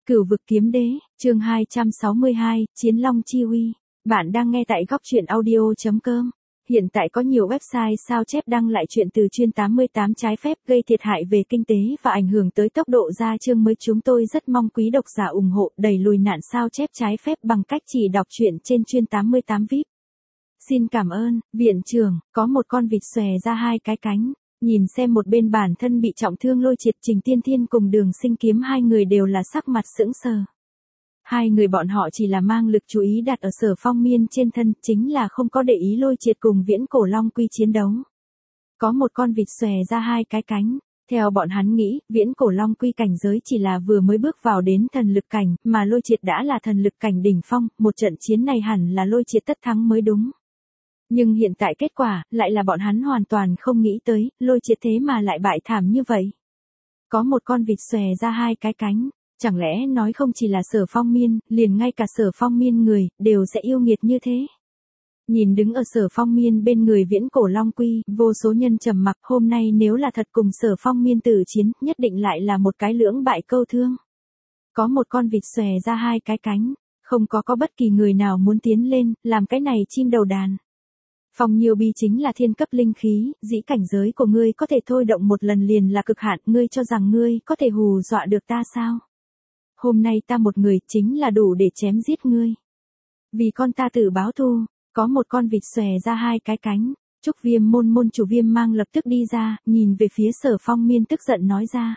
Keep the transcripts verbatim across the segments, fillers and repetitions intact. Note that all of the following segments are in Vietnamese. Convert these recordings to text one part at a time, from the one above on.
Cửu vực kiếm đế, chương hai trăm sáu mươi hai, Chiến Long Chi Uy. Bạn đang nghe tại góc truyện audio chấm com. Hiện tại có nhiều website sao chép đăng lại chuyện từ chuyên tám mươi tám trái phép gây thiệt hại về kinh tế và ảnh hưởng tới tốc độ ra chương mới. Chúng tôi rất mong quý độc giả ủng hộ đẩy lùi nạn sao chép trái phép bằng cách chỉ đọc truyện trên chuyên tám mươi tám vi ai pi. Xin cảm ơn. Viện trưởng, có một con vịt xòe ra hai cái cánh. Nhìn xem một bên bản thân bị trọng thương Lôi Triệt, Trình Tiên Thiên cùng Đường Sinh Kiếm, hai người đều là sắc mặt sững sờ. Hai người bọn họ chỉ là mang lực chú ý đặt ở Sở Phong Miên trên thân, chính là không có để ý Lôi Triệt cùng Viễn Cổ Long Quy chiến đấu. Có một con vịt xòe ra hai cái cánh. Theo bọn hắn nghĩ, Viễn Cổ Long Quy cảnh giới chỉ là vừa mới bước vào đến thần lực cảnh, mà Lôi Triệt đã là thần lực cảnh đỉnh phong, một trận chiến này hẳn là Lôi Triệt tất thắng mới đúng. Nhưng hiện tại kết quả, lại là bọn hắn hoàn toàn không nghĩ tới, Lôi Triệt thế mà lại bại thảm như vậy. Có một con vịt xòe ra hai cái cánh, chẳng lẽ nói không chỉ là Sở Phong Miên, liền ngay cả Sở Phong Miên người, đều sẽ yêu nghiệt như thế. Nhìn đứng ở Sở Phong Miên bên người Viễn Cổ Long Quy, vô số nhân trầm mặc, hôm nay nếu là thật cùng Sở Phong Miên tử chiến, nhất định lại là một cái lưỡng bại câu thương. Có một con vịt xòe ra hai cái cánh, không có có bất kỳ người nào muốn tiến lên, làm cái này chim đầu đàn. Phong Nhiêu Bi chính là thiên cấp linh khí, dĩ cảnh giới của ngươi có thể thôi động một lần liền là cực hạn, ngươi cho rằng ngươi có thể hù dọa được ta sao? Hôm nay ta một người chính là đủ để chém giết ngươi. Vì con ta tự báo thù, có một con vịt xòe ra hai cái cánh, Trúc Viêm môn môn chủ Viêm Mang lập tức đi ra, nhìn về phía Sở Phong Miên tức giận nói ra.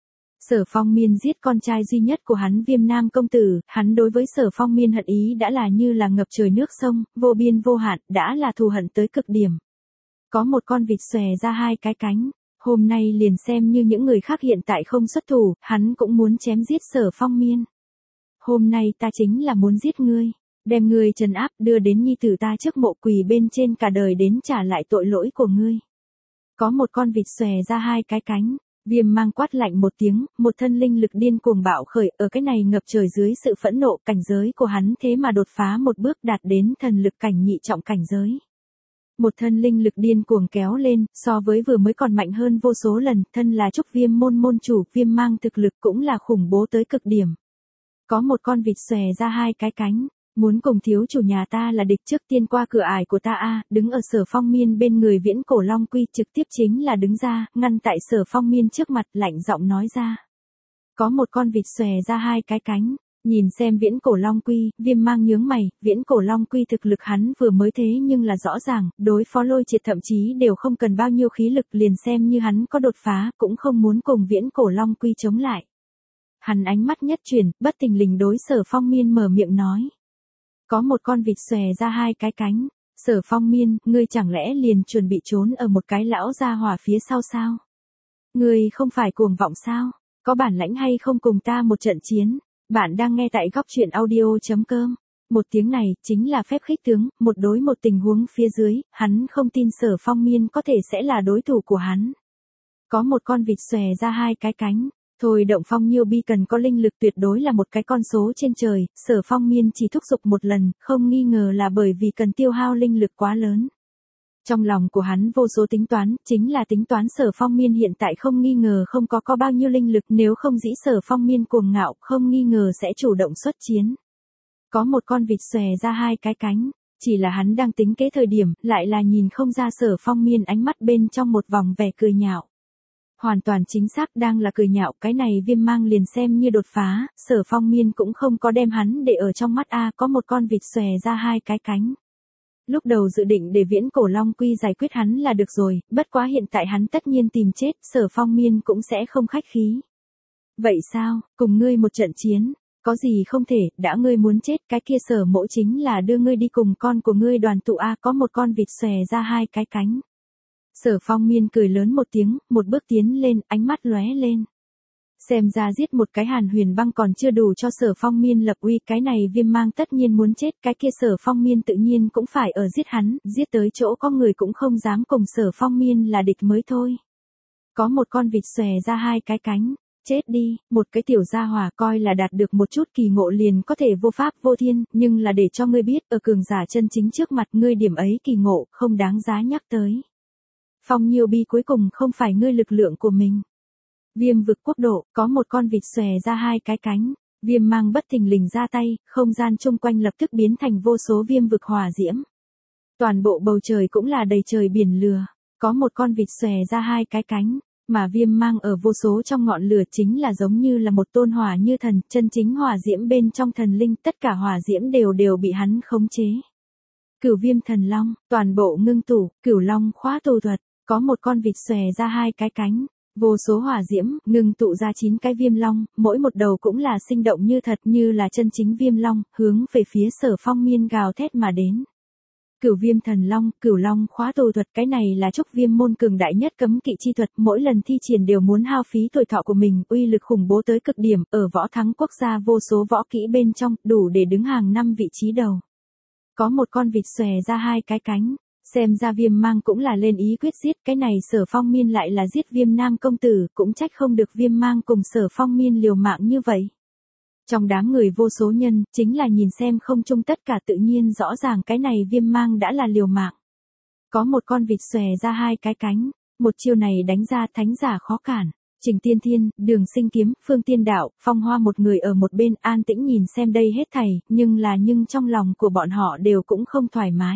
Sở Phong Miên giết con trai duy nhất của hắn Viêm Nam công tử, hắn đối với Sở Phong Miên hận ý đã là như là ngập trời nước sông, vô biên vô hạn, đã là thù hận tới cực điểm. Có một con vịt xòe ra hai cái cánh, hôm nay liền xem như những người khác hiện tại không xuất thủ, hắn cũng muốn chém giết Sở Phong Miên. Hôm nay ta chính là muốn giết ngươi, đem ngươi trấn áp đưa đến nhi tử ta trước mộ quỳ bên trên cả đời đến trả lại tội lỗi của ngươi. Có một con vịt xòe ra hai cái cánh. Viêm Mang quát lạnh một tiếng, một thân linh lực điên cuồng bạo khởi, ở cái này ngập trời dưới sự phẫn nộ, cảnh giới của hắn thế mà đột phá một bước đạt đến thần lực cảnh nhị trọng cảnh giới. Một thân linh lực điên cuồng kéo lên, so với vừa mới còn mạnh hơn vô số lần, thân là Trúc Viêm môn môn chủ, Viêm Mang thực lực cũng là khủng bố tới cực điểm. Có một con vịt xòe ra hai cái cánh. Muốn cùng thiếu chủ nhà ta là địch, trước tiên qua cửa ải của ta a. Đứng ở Sở Phong Miên bên người Viễn Cổ Long Quy trực tiếp chính là đứng ra, ngăn tại Sở Phong Miên trước mặt, lạnh giọng nói ra. Có một con vịt xòe ra hai cái cánh, nhìn xem Viễn Cổ Long Quy, Viêm Mang nhướng mày, Viễn Cổ Long Quy thực lực hắn vừa mới thế nhưng là rõ ràng, đối phó Lôi Triệt thậm chí đều không cần bao nhiêu khí lực, liền xem như hắn có đột phá, cũng không muốn cùng Viễn Cổ Long Quy chống lại. Hắn ánh mắt nhất chuyển, bất tình lình đối Sở Phong Miên mở miệng nói. Có một con vịt xòe ra hai cái cánh, Sở Phong Miên, ngươi chẳng lẽ liền chuẩn bị trốn ở một cái lão gia hỏa phía sau sao? Ngươi không phải cuồng vọng sao? Có bản lãnh hay không cùng ta một trận chiến? Bạn đang nghe tại góc truyện audio chấm com. Một tiếng này, chính là phép khích tướng, một đối một tình huống phía dưới, hắn không tin Sở Phong Miên có thể sẽ là đối thủ của hắn. Có một con vịt xòe ra hai cái cánh. Thôi động Phong Nhiêu Bi cần có linh lực tuyệt đối là một cái con số trên trời, Sở Phong Miên chỉ thúc giục một lần, không nghi ngờ là bởi vì cần tiêu hao linh lực quá lớn. Trong lòng của hắn vô số tính toán, chính là tính toán Sở Phong Miên hiện tại không nghi ngờ không có có bao nhiêu linh lực, nếu không dĩ Sở Phong Miên cuồng ngạo, không nghi ngờ sẽ chủ động xuất chiến. Có một con vịt xòe ra hai cái cánh, chỉ là hắn đang tính kế thời điểm, lại là nhìn không ra Sở Phong Miên ánh mắt bên trong một vòng vẻ cười nhạo. Hoàn toàn chính xác đang là cười nhạo, cái này Viêm Mang liền xem như đột phá, Sở Phong Miên cũng không có đem hắn để ở trong mắt a. Có một con vịt xòe ra hai cái cánh. Lúc đầu dự định để Viễn Cổ Long Quy giải quyết hắn là được rồi, bất quá hiện tại hắn tất nhiên tìm chết, Sở Phong Miên cũng sẽ không khách khí. Vậy sao, cùng ngươi một trận chiến, có gì không thể, đã ngươi muốn chết, cái kia Sở mỗ chính là đưa ngươi đi cùng con của ngươi đoàn tụ a. Có một con vịt xòe ra hai cái cánh. Sở Phong Miên cười lớn một tiếng, một bước tiến lên, ánh mắt lóe lên. Xem ra giết một cái Hàn Huyền Băng còn chưa đủ cho Sở Phong Miên lập uy, cái này Viêm Mang tất nhiên muốn chết, cái kia Sở Phong Miên tự nhiên cũng phải ở giết hắn, giết tới chỗ có người cũng không dám cùng Sở Phong Miên là địch mới thôi. Có một con vịt xòe ra hai cái cánh, chết đi, một cái tiểu gia hỏa coi là đạt được một chút kỳ ngộ liền có thể vô pháp vô thiên, nhưng là để cho ngươi biết, ở cường giả chân chính trước mặt ngươi điểm ấy kỳ ngộ, không đáng giá nhắc tới. Phong Nhiêu Bi cuối cùng không phải ngươi lực lượng của mình. Viêm vực quốc độ, có một con vịt xòe ra hai cái cánh. Viêm mang bất thình lình ra tay, không gian chung quanh lập tức biến thành vô số viêm vực hỏa diễm. Toàn bộ bầu trời cũng là đầy trời biển lửa, có một con vịt xòe ra hai cái cánh, mà viêm mang ở vô số trong ngọn lửa chính là giống như là một tôn hỏa như thần, chân chính hỏa diễm bên trong thần linh, tất cả hỏa diễm đều đều bị hắn khống chế. Cửu viêm thần long, toàn bộ ngưng tụ, cửu long khóa tù thuật, có một con vịt xòe ra hai cái cánh, vô số hỏa diễm, ngưng tụ ra chín cái viêm long, mỗi một đầu cũng là sinh động như thật như là chân chính viêm long, hướng về phía Sở Phong Miên gào thét mà đến. Cửu viêm thần long, cửu long khóa tù thuật, cái này là trúc viêm môn cường đại nhất cấm kỵ chi thuật, mỗi lần thi triển đều muốn hao phí tuổi thọ của mình, uy lực khủng bố tới cực điểm, ở võ thắng quốc gia vô số võ kỹ bên trong, đủ để đứng hàng năm vị trí đầu. Có một con vịt xòe ra hai cái cánh, xem ra viêm mang cũng là lên ý quyết giết, cái này Sở Phong Miên lại là giết viêm nam công tử, cũng trách không được viêm mang cùng Sở Phong Miên liều mạng như vậy. Trong đám người vô số nhân, chính là nhìn xem không chung tất cả tự nhiên rõ ràng cái này viêm mang đã là liều mạng. Có một con vịt xòe ra hai cái cánh, một chiêu này đánh ra thánh giả khó cản. Trình Tiên Thiên, Đường Sinh Kiếm, Phương Tiên Đạo, Phong Hoa một người ở một bên an tĩnh nhìn xem đây hết thảy, nhưng là nhưng trong lòng của bọn họ đều cũng không thoải mái.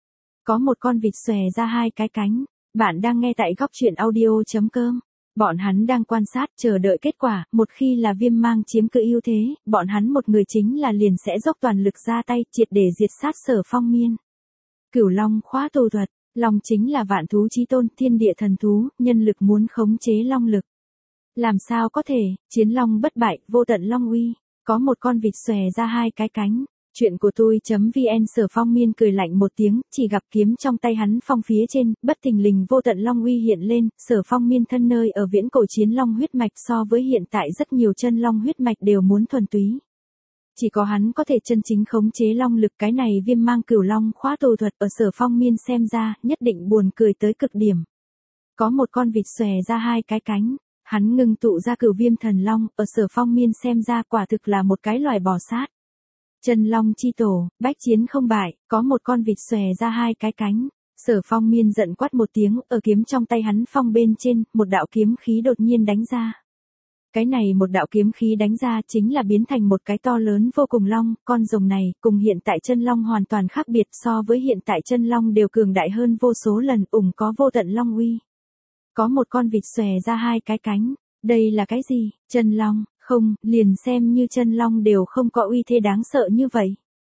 Có một con vịt xòe ra hai cái cánh, bạn đang nghe tại góc truyện audio.com. Bọn hắn đang quan sát chờ đợi kết quả, một khi là viêm mang chiếm cứ ưu thế, bọn hắn một người chính là liền sẽ dốc toàn lực ra tay triệt để diệt sát Sở Phong Miên. Cửu long khóa tù thuật, long chính là vạn thú chí tôn, thiên địa thần thú, nhân lực muốn khống chế long lực. Làm sao có thể, chiến long bất bại, vô tận long uy, có một con vịt xòe ra hai cái cánh. Chuyện của tôi.vn Sở Phong Miên cười lạnh một tiếng, chỉ gặp kiếm trong tay hắn phong phía trên, bất thình lình vô tận long uy hiện lên, Sở Phong Miên thân nơi ở viễn cổ chiến long huyết mạch so với hiện tại rất nhiều chân long huyết mạch đều muốn thuần túy. Chỉ có hắn có thể chân chính khống chế long lực, cái này viêm mang cửu long khóa tù thuật ở Sở Phong Miên xem ra, nhất định buồn cười tới cực điểm. Có một con vịt xòe ra hai cái cánh, hắn ngưng tụ ra cửu viêm thần long, ở Sở Phong Miên xem ra quả thực là một cái loài bò sát. Chân long chi tổ, bách chiến không bại, có một con vịt xòe ra hai cái cánh. Sở Phong Miên giận quát một tiếng, ở kiếm trong tay hắn phong bên trên, một đạo kiếm khí đột nhiên đánh ra. Cái này một đạo kiếm khí đánh ra chính là biến thành một cái to lớn vô cùng long, con rồng này, cùng hiện tại chân long hoàn toàn khác biệt, so với hiện tại chân long đều cường đại hơn vô số lần, ủng có vô tận long uy. Có một con vịt xòe ra hai cái cánh, đây là cái gì, chân long? Không, liền xem như chân long đều không có uy thế đáng sợ như vậy.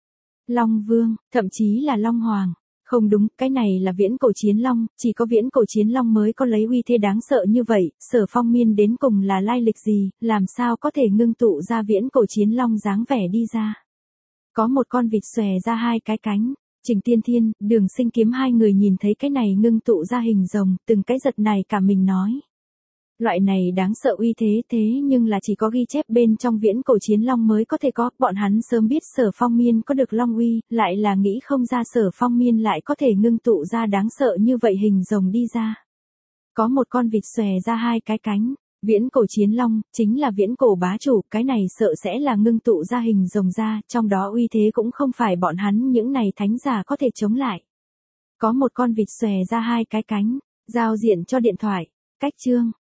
Long vương, thậm chí là long hoàng. Không đúng, cái này là viễn cổ chiến long, chỉ có viễn cổ chiến long mới có lấy uy thế đáng sợ như vậy, Sở Phong Miên đến cùng là lai lịch gì, làm sao có thể ngưng tụ ra viễn cổ chiến long dáng vẻ đi ra. Có một con vịt xòe ra hai cái cánh, Trình Tiên Thiên, Đường Sinh Kiếm hai người nhìn thấy cái này ngưng tụ ra hình rồng, từng cái giật này cả mình nói. Loại này đáng sợ uy thế thế nhưng là chỉ có ghi chép bên trong viễn cổ chiến long mới có thể có, bọn hắn sớm biết Sở Phong Miên có được long uy, lại là nghĩ không ra Sở Phong Miên lại có thể ngưng tụ ra đáng sợ như vậy hình rồng đi ra. Có một con vịt xòe ra hai cái cánh, viễn cổ chiến long, chính là viễn cổ bá chủ, cái này sợ sẽ là ngưng tụ ra hình rồng ra, trong đó uy thế cũng không phải bọn hắn những này thánh giả có thể chống lại. Có một con vịt xòe ra hai cái cánh, giao diện cho điện thoại, cách chương.